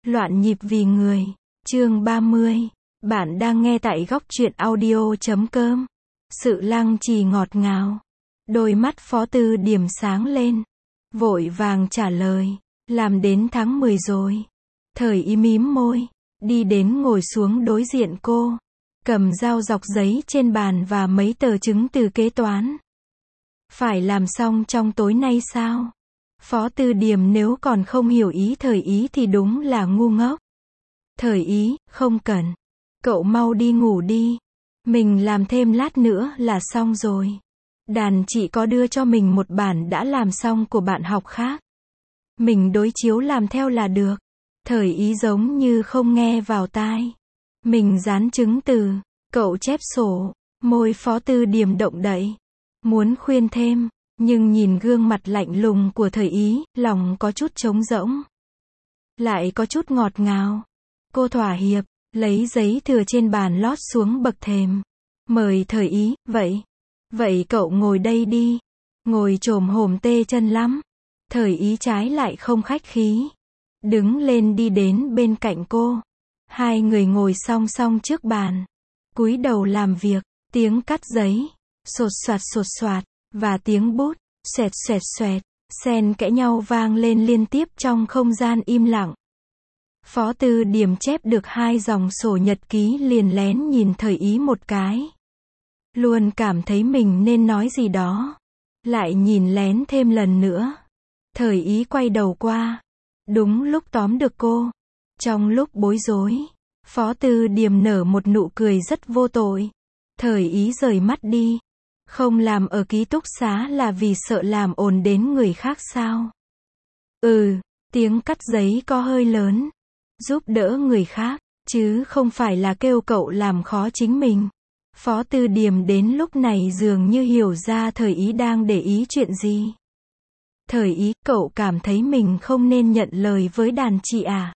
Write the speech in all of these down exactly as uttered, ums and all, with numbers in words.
Loạn nhịp vì người. Chương ba mươi. Bạn đang nghe tại góc truyện audio chấm com. Sự lăng trì ngọt ngào. Đôi mắt Phó Tư Điềm sáng lên. Vội vàng trả lời. Làm đến tháng mười rồi. Thời Ý mím môi. Đi đến ngồi xuống đối diện cô. Cầm dao dọc giấy trên bàn và mấy tờ chứng từ kế toán. Phải làm xong trong tối nay sao? Phó Tư Điềm nếu còn không hiểu ý Thời Ý thì đúng là ngu ngốc. Thời Ý, không cần. Cậu mau đi ngủ đi. Mình làm thêm lát nữa là xong rồi. Đàn chị có đưa cho mình một bản đã làm xong của bạn học khác. Mình đối chiếu làm theo là được. Thời Ý giống như không nghe vào tai. Mình dán chứng từ. Cậu chép sổ. Môi Phó Tư Điềm động đậy. Muốn khuyên thêm. Nhưng nhìn gương mặt lạnh lùng của Thời Ý, lòng có chút trống rỗng. Lại có chút ngọt ngào. Cô thỏa hiệp, lấy giấy thừa trên bàn lót xuống bậc thềm. Mời Thời Ý, vậy. Vậy cậu ngồi đây đi. Ngồi chồm hổm tê chân lắm. Thời Ý trái lại không khách khí. Đứng lên đi đến bên cạnh cô. Hai người ngồi song song trước bàn. Cúi đầu làm việc, tiếng cắt giấy. Sột soạt sột soạt. Và tiếng bút, xoẹt xoẹt xoẹt, xen kẽ nhau vang lên liên tiếp trong không gian im lặng. Phó Tư Điềm chép được hai dòng sổ nhật ký liền lén nhìn Thời Ý một cái. Luôn cảm thấy mình nên nói gì đó. Lại nhìn lén thêm lần nữa. Thời Ý quay đầu qua. Đúng lúc tóm được cô. Trong lúc bối rối, Phó Tư Điềm nở một nụ cười rất vô tội. Thời Ý rời mắt đi. Không làm ở ký túc xá là vì sợ làm ồn đến người khác sao? Ừ, tiếng cắt giấy có hơi lớn. Giúp đỡ người khác, chứ không phải là kêu cậu làm khó chính mình. Phó Tư Điềm đến lúc này dường như hiểu ra Thời Ý đang để ý chuyện gì. Thời Ý, cậu cảm thấy mình không nên nhận lời với đàn chị à?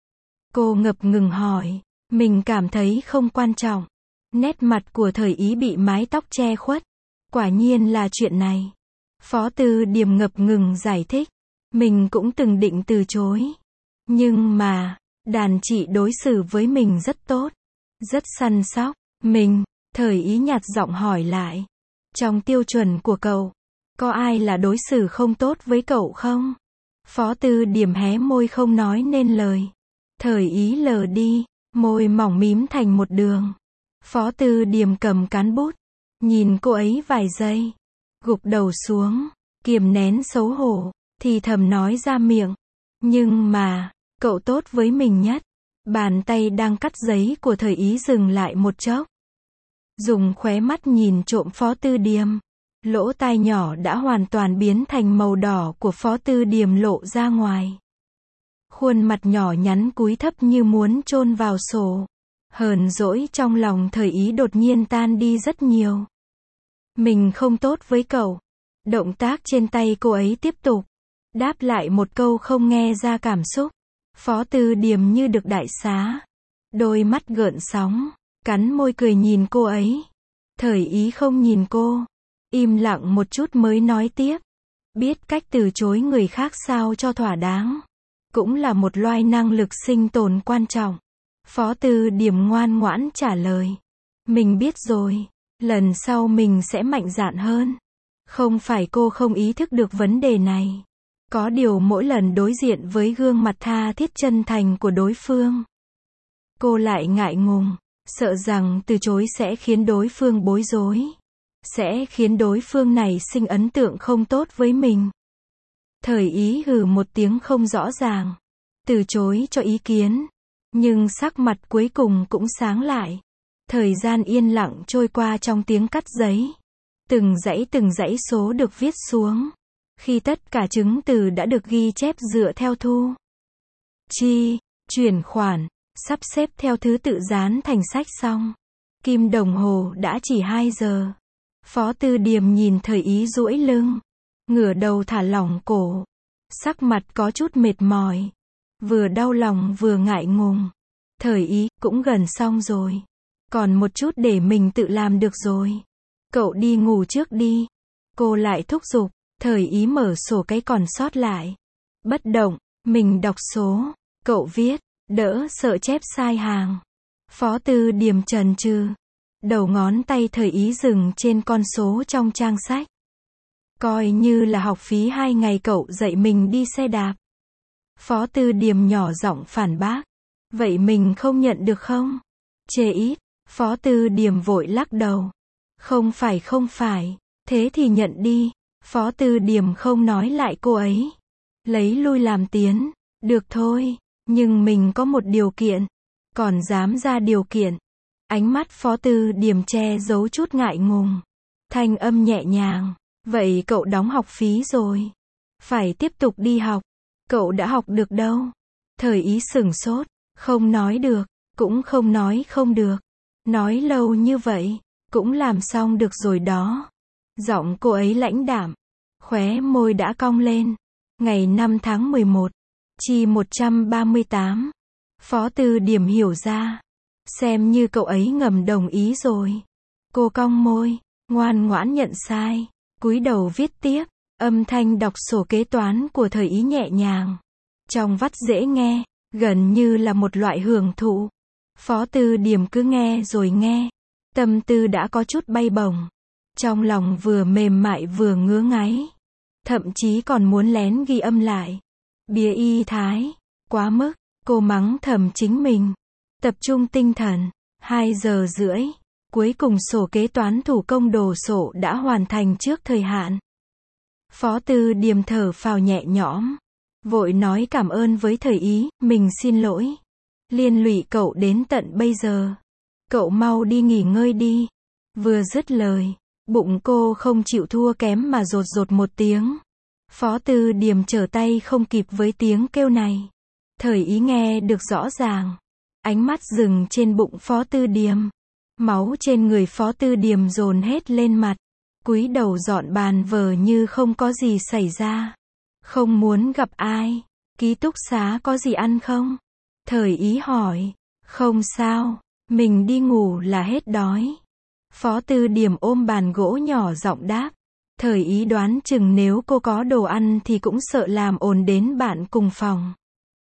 Cô ngập ngừng hỏi. Mình cảm thấy không quan trọng. Nét mặt của Thời Ý bị mái tóc che khuất. Quả nhiên là chuyện này. Phó Tư Điềm ngập ngừng giải thích. Mình cũng từng định từ chối. Nhưng mà, đàn chị đối xử với mình rất tốt. Rất săn sóc. Mình, Thời Ý nhạt giọng hỏi lại. Trong tiêu chuẩn của cậu, có ai là đối xử không tốt với cậu không? Phó Tư Điềm hé môi không nói nên lời. Thời Ý lờ đi, môi mỏng mím thành một đường. Phó Tư Điềm cầm cán bút. Nhìn cô ấy vài giây, gục đầu xuống, kiềm nén xấu hổ, thì thầm nói ra miệng. Nhưng mà, cậu tốt với mình nhất. Bàn tay đang cắt giấy của Thời Ý dừng lại một chốc. Dùng khóe mắt nhìn trộm Phó Tư Điềm. Lỗ tai nhỏ đã hoàn toàn biến thành màu đỏ của Phó Tư Điềm lộ ra ngoài. Khuôn mặt nhỏ nhắn cúi thấp như muốn chôn vào sổ. Hờn dỗi trong lòng Thời Ý đột nhiên tan đi rất nhiều. Mình không tốt với cậu. Động tác trên tay cô ấy tiếp tục. Đáp lại một câu không nghe ra cảm xúc. Phó Tư Điềm như được đại xá. Đôi mắt gợn sóng. Cắn môi cười nhìn cô ấy. Thời Ý không nhìn cô. Im lặng một chút mới nói tiếp. Biết cách từ chối người khác sao cho thỏa đáng. Cũng là một loại năng lực sinh tồn quan trọng. Phó Tư Điềm ngoan ngoãn trả lời. Mình biết rồi. Lần sau mình sẽ mạnh dạn hơn. Không phải cô không ý thức được vấn đề này. Có điều mỗi lần đối diện với gương mặt tha thiết chân thành của đối phương, cô lại ngại ngùng, sợ rằng từ chối sẽ khiến đối phương bối rối. Sẽ khiến đối phương này sinh ấn tượng không tốt với mình. Thời Ý hừ một tiếng không rõ ràng. Từ chối cho ý kiến. Nhưng sắc mặt cuối cùng cũng sáng lại. Thời gian yên lặng trôi qua trong tiếng cắt giấy. Từng dãy từng dãy số được viết xuống. Khi tất cả chứng từ đã được ghi chép dựa theo thu chi, chuyển khoản, sắp xếp theo thứ tự dán thành sách xong. Kim đồng hồ đã chỉ hai giờ. Phó Tư Điềm nhìn Thời Ý duỗi lưng. Ngửa đầu thả lỏng cổ. Sắc mặt có chút mệt mỏi. Vừa đau lòng vừa ngại ngùng. Thời Ý, cũng gần xong rồi. Còn một chút để mình tự làm được rồi. Cậu đi ngủ trước đi. Cô lại thúc giục. Thời Ý mở sổ cái còn sót lại. Bất động, mình đọc số. Cậu viết, Đỡ sợ chép sai hàng. Phó Tư Điềm chần chừ. Đầu ngón tay Thời Ý dừng trên con số trong trang sách. Coi như là học phí hai ngày cậu dạy mình đi xe đạp. Phó Tư Điềm nhỏ giọng phản bác. Vậy mình không nhận được không? Chê ít. Phó Tư Điềm vội lắc đầu. Không phải không phải. Thế thì nhận đi. Phó Tư Điềm không nói lại cô ấy. Lấy lui làm tiến. Được thôi. Nhưng mình có một điều kiện. Còn dám ra điều kiện. Ánh mắt Phó Tư Điềm che giấu chút ngại ngùng. Thanh âm nhẹ nhàng. Vậy cậu đóng học phí rồi. Phải tiếp tục đi học. Cậu đã học được đâu? Thời Ý sửng sốt. Không nói được. Cũng không nói không được. Nói lâu như vậy. Cũng làm xong được rồi đó. Giọng cô ấy lãnh đạm. Khóe môi đã cong lên. Ngày năm tháng mười một. Chi một trăm ba mươi tám. Phó Tư Điềm hiểu ra. Xem như cậu ấy ngầm đồng ý rồi. Cô cong môi. Ngoan ngoãn nhận sai. Cúi đầu viết tiếp. Âm thanh đọc sổ kế toán của Thời Ý nhẹ nhàng. Trong vắt dễ nghe. Gần như là một loại hưởng thụ. Phó Tư Điềm cứ nghe rồi nghe. Tâm tư đã có chút bay bổng. Trong lòng vừa mềm mại vừa ngứa ngáy. Thậm chí còn muốn lén ghi âm lại. Bía y thái. Quá mức. Cô mắng thầm chính mình. Tập trung tinh thần. Hai giờ rưỡi. Cuối cùng sổ kế toán thủ công đồ sổ đã hoàn thành trước thời hạn. Phó Tư Điềm thở phào nhẹ nhõm. Vội nói cảm ơn với Thời Ý. Mình xin lỗi. Liên lụy cậu đến tận bây giờ. Cậu mau đi nghỉ ngơi đi. Vừa dứt lời. Bụng cô không chịu thua kém mà rột rột một tiếng. Phó Tư Điềm trở tay không kịp với tiếng kêu này. Thời Ý nghe được rõ ràng. Ánh mắt dừng trên bụng Phó Tư Điềm. Máu trên người Phó Tư Điềm dồn hết lên mặt. Cúi đầu dọn bàn vờ như không có gì xảy ra. Không muốn gặp ai. Ký túc xá có gì ăn không? Thời Ý hỏi. Không sao. Mình đi ngủ là hết đói. Phó Tư Điềm ôm bàn gỗ nhỏ giọng đáp. Thời Ý đoán chừng nếu cô có đồ ăn thì cũng sợ làm ồn đến bạn cùng phòng.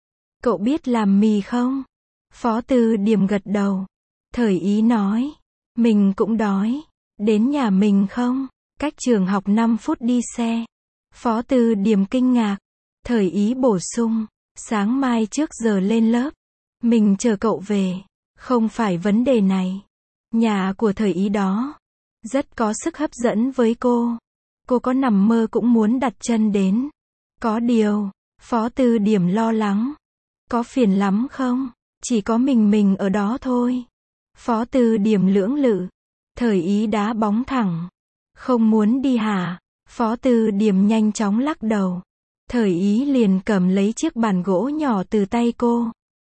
Cậu biết làm mì không? Phó Tư Điềm gật đầu. Thời Ý nói. Mình cũng đói. Đến nhà mình không? Cách trường học năm phút đi xe. Phó Tư Điềm kinh ngạc. Thời Ý bổ sung. Sáng mai trước giờ lên lớp. Mình chờ cậu về. Không phải vấn đề này. Nhà của Thời Ý đó. Rất có sức hấp dẫn với cô. Cô có nằm mơ cũng muốn đặt chân đến. Có điều. Phó Tư Điềm lo lắng. Có phiền lắm không? Chỉ có mình mình ở đó thôi. Phó Tư Điềm lưỡng lự. Thời Ý đá bóng thẳng. Không muốn đi hả? Phó Tư Điềm nhanh chóng lắc đầu. Thời Ý liền cầm lấy chiếc bàn gỗ nhỏ từ tay cô.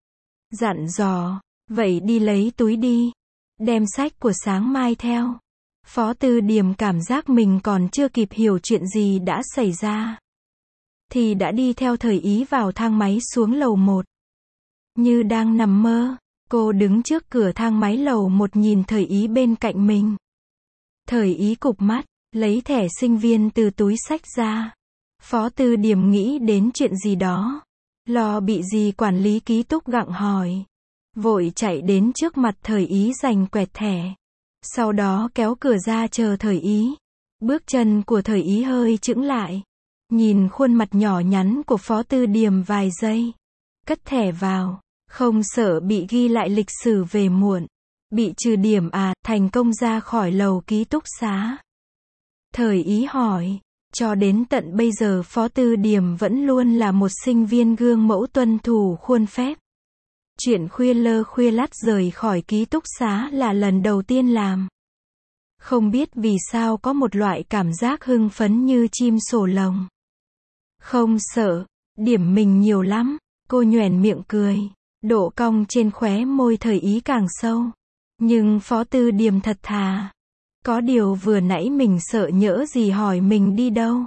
Dặn dò. Vậy đi lấy túi đi. Đem sách của sáng mai theo. Phó Tư Điềm cảm giác mình còn chưa kịp hiểu chuyện gì đã xảy ra. Thì đã đi theo Thời Ý vào thang máy xuống lầu một. Như đang nằm mơ. Cô đứng trước cửa thang máy lầu một nhìn Thời Ý bên cạnh mình. Thời Ý cụp mắt. Lấy thẻ sinh viên từ túi xách ra. Phó Tư Điềm nghĩ đến chuyện gì đó. Lo bị gì quản lý ký túc gặng hỏi. Vội chạy đến trước mặt Thời Ý giành quẹt thẻ. Sau đó kéo cửa ra chờ Thời Ý. Bước chân của Thời Ý hơi chững lại. Nhìn khuôn mặt nhỏ nhắn của Phó Tư Điềm vài giây. Cất thẻ vào. Không sợ bị ghi lại lịch sử về muộn. Bị trừ điểm à, thành công ra khỏi lầu ký túc xá. Thời Ý hỏi. Cho đến tận bây giờ Phó Tư Điềm vẫn luôn là một sinh viên gương mẫu tuân thủ khuôn phép. Chuyện khuya lơ khuya lắt rời khỏi ký túc xá là lần đầu tiên làm. Không biết vì sao có một loại cảm giác hưng phấn như chim sổ lồng. Không sợ, điểm mình nhiều lắm. Cô nhoẻn miệng cười. Độ cong trên khóe môi Thời Ý càng sâu. Nhưng Phó Tư Điềm thật thà. Có điều vừa nãy mình sợ nhỡ gì hỏi mình đi đâu.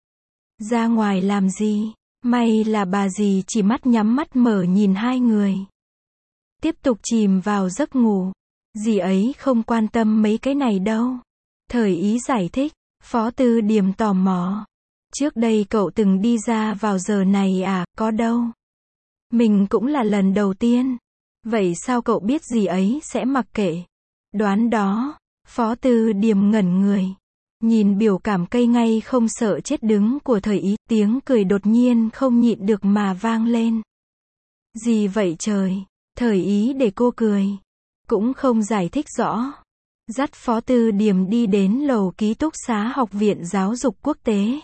Ra ngoài làm gì? May là bà dì chỉ mắt nhắm mắt mở nhìn hai người. Tiếp tục chìm vào giấc ngủ. Dì ấy không quan tâm mấy cái này đâu. Thời Ý giải thích. Phó Tư Điềm tò mò. Trước đây cậu từng đi ra vào giờ này à, có đâu. Mình cũng là lần đầu tiên. Vậy sao cậu biết gì ấy sẽ mặc kệ? Đoán đó. Phó Tư Điềm ngẩn người. Nhìn biểu cảm cây ngay không sợ chết đứng của Thời Ý, tiếng cười đột nhiên không nhịn được mà vang lên. Gì vậy trời? Thời Ý để cô cười. Cũng không giải thích rõ. Dắt Phó Tư Điềm đi đến lầu ký túc xá Học viện Giáo dục Quốc tế.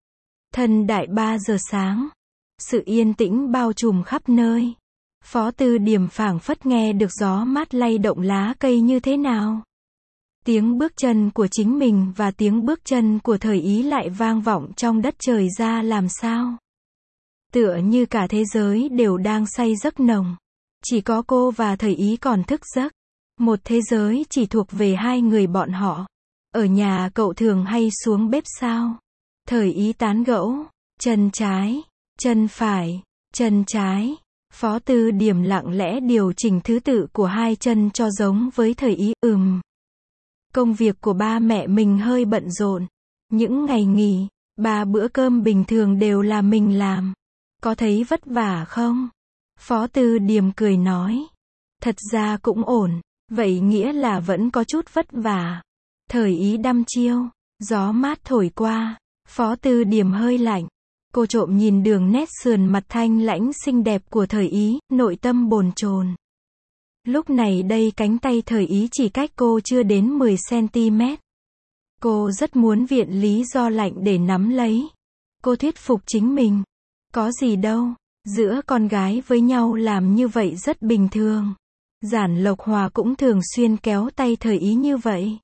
Thân đại ba giờ sáng. Sự yên tĩnh bao trùm khắp nơi. Phó Tư Điềm phảng phất nghe được gió mát lay động lá cây như thế nào. Tiếng bước chân của chính mình và tiếng bước chân của Thời Ý lại vang vọng trong đất trời ra làm sao. Tựa như cả thế giới đều đang say giấc nồng. Chỉ có cô và Thời Ý còn thức giấc. Một thế giới chỉ thuộc về hai người bọn họ. Ở nhà cậu thường hay xuống bếp sao? Thời Ý tán gẫu. Chân trái, chân phải, chân trái. Phó Tư Điềm lặng lẽ điều chỉnh thứ tự của hai chân cho giống với Thời Ý. Ừm. Công việc của ba mẹ mình hơi bận rộn. Những ngày nghỉ, ba bữa cơm bình thường đều là mình làm. Có thấy vất vả không? Phó Tư Điềm cười nói. Thật ra cũng ổn. Vậy nghĩa là vẫn có chút vất vả. Thời Ý đăm chiêu. Gió mát thổi qua. Phó Tư Điềm hơi lạnh. Cô trộm nhìn đường nét sườn mặt thanh lãnh xinh đẹp của Thời Ý, nội tâm bồn chồn. Lúc này đây cánh tay Thời Ý chỉ cách cô chưa đến mười xăng-ti-mét. Cô rất muốn viện lý do lạnh để nắm lấy. Cô thuyết phục chính mình. Có gì đâu, giữa con gái với nhau làm như vậy rất bình thường. Giản Lộc Hòa cũng thường xuyên kéo tay Thời Ý như vậy.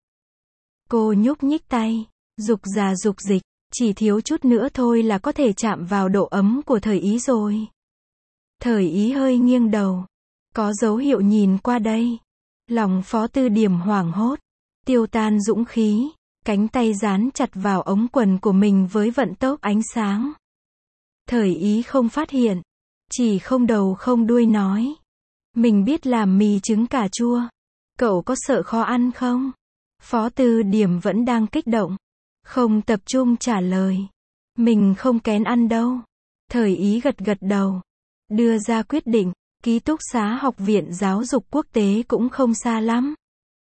Cô nhúc nhích tay, dục già dục dịch, chỉ thiếu chút nữa thôi là có thể chạm vào độ ấm của Thời Ý rồi. Thời Ý hơi nghiêng đầu. Có dấu hiệu nhìn qua đây. Lòng Phó Tư Điềm hoảng hốt. Tiêu tan dũng khí. Cánh tay dán chặt vào ống quần của mình với vận tốc ánh sáng. Thời Ý không phát hiện. Chỉ không đầu không đuôi nói. Mình biết làm mì trứng cà chua. Cậu có sợ khó ăn không? Phó Tư Điềm vẫn đang kích động. Không tập trung trả lời. Mình không kén ăn đâu. Thời Ý gật gật đầu. Đưa ra quyết định. Ký túc xá Học viện Giáo dục Quốc tế cũng không xa lắm.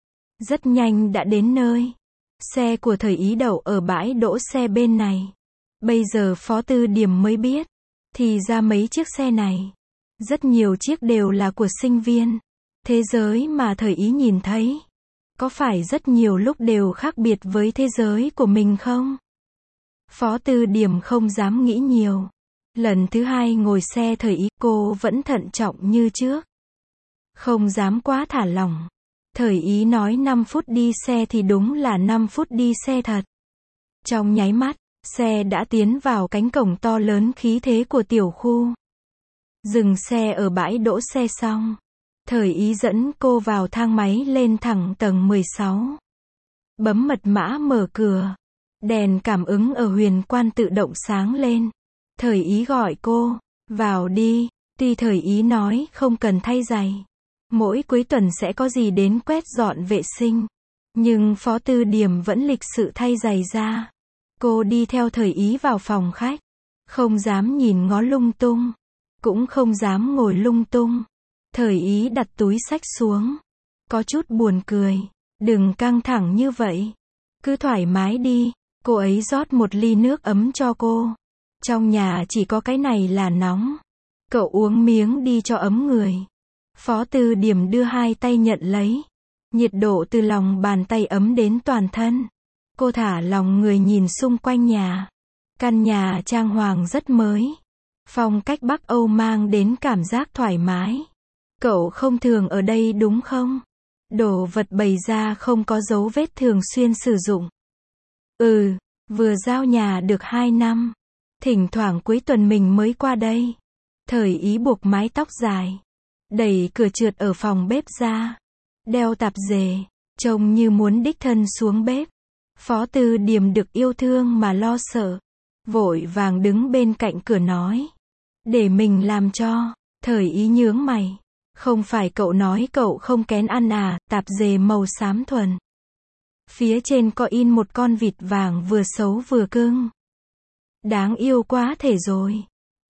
Rất nhanh đã đến nơi. Xe của Thời Ý đậu ở bãi đỗ xe bên này. Bây giờ Phó Tư Điềm mới biết. Thì ra mấy chiếc xe này. Rất nhiều chiếc đều là của sinh viên. Thế giới mà Thời Ý nhìn thấy. Có phải rất nhiều lúc đều khác biệt với thế giới của mình không? Phó Tư Điềm không dám nghĩ nhiều. Lần thứ hai ngồi xe Thời Ý, cô vẫn thận trọng như trước. Không dám quá thả lỏng. Thời Ý nói năm phút đi xe thì đúng là năm phút đi xe thật. Trong nháy mắt, xe đã tiến vào cánh cổng to lớn khí thế của tiểu khu. Dừng xe ở bãi đỗ xe xong. Thời Ý dẫn cô vào thang máy lên thẳng tầng mười sáu. Bấm mật mã mở cửa. Đèn cảm ứng ở huyền quan tự động sáng lên. Thời Ý gọi cô, vào đi. Tuy Thời Ý nói không cần thay giày. Mỗi cuối tuần sẽ có gì đến quét dọn vệ sinh. Nhưng Phó Tư Điềm vẫn lịch sự thay giày ra. Cô đi theo Thời Ý vào phòng khách. Không dám nhìn ngó lung tung. Cũng không dám ngồi lung tung. Thời Ý đặt túi xách xuống. Có chút buồn cười. Đừng căng thẳng như vậy. Cứ thoải mái đi. Cô ấy rót một ly nước ấm cho cô. Trong nhà chỉ có cái này là nóng. Cậu uống miếng đi cho ấm người. Phó Tư Điềm đưa hai tay nhận lấy. Nhiệt độ từ lòng bàn tay ấm đến toàn thân. Cô thả lòng người nhìn xung quanh nhà. Căn nhà trang hoàng rất mới. Phong cách Bắc Âu mang đến cảm giác thoải mái. Cậu không thường ở đây đúng không? Đồ vật bày ra không có dấu vết thường xuyên sử dụng. Ừ, vừa giao nhà được hai năm. Thỉnh thoảng cuối tuần mình mới qua đây. Thời Ý buộc mái tóc dài. Đẩy cửa trượt ở phòng bếp ra. Đeo tạp dề. Trông như muốn đích thân xuống bếp. Phó Tư Điềm được yêu thương mà lo sợ. Vội vàng đứng bên cạnh cửa nói. Để mình làm cho. Thời Ý nhướng mày. Không phải cậu nói cậu không kén ăn à? Tạp dề màu xám thuần. Phía trên có in một con vịt vàng vừa xấu vừa cưng. Đáng yêu quá thể rồi.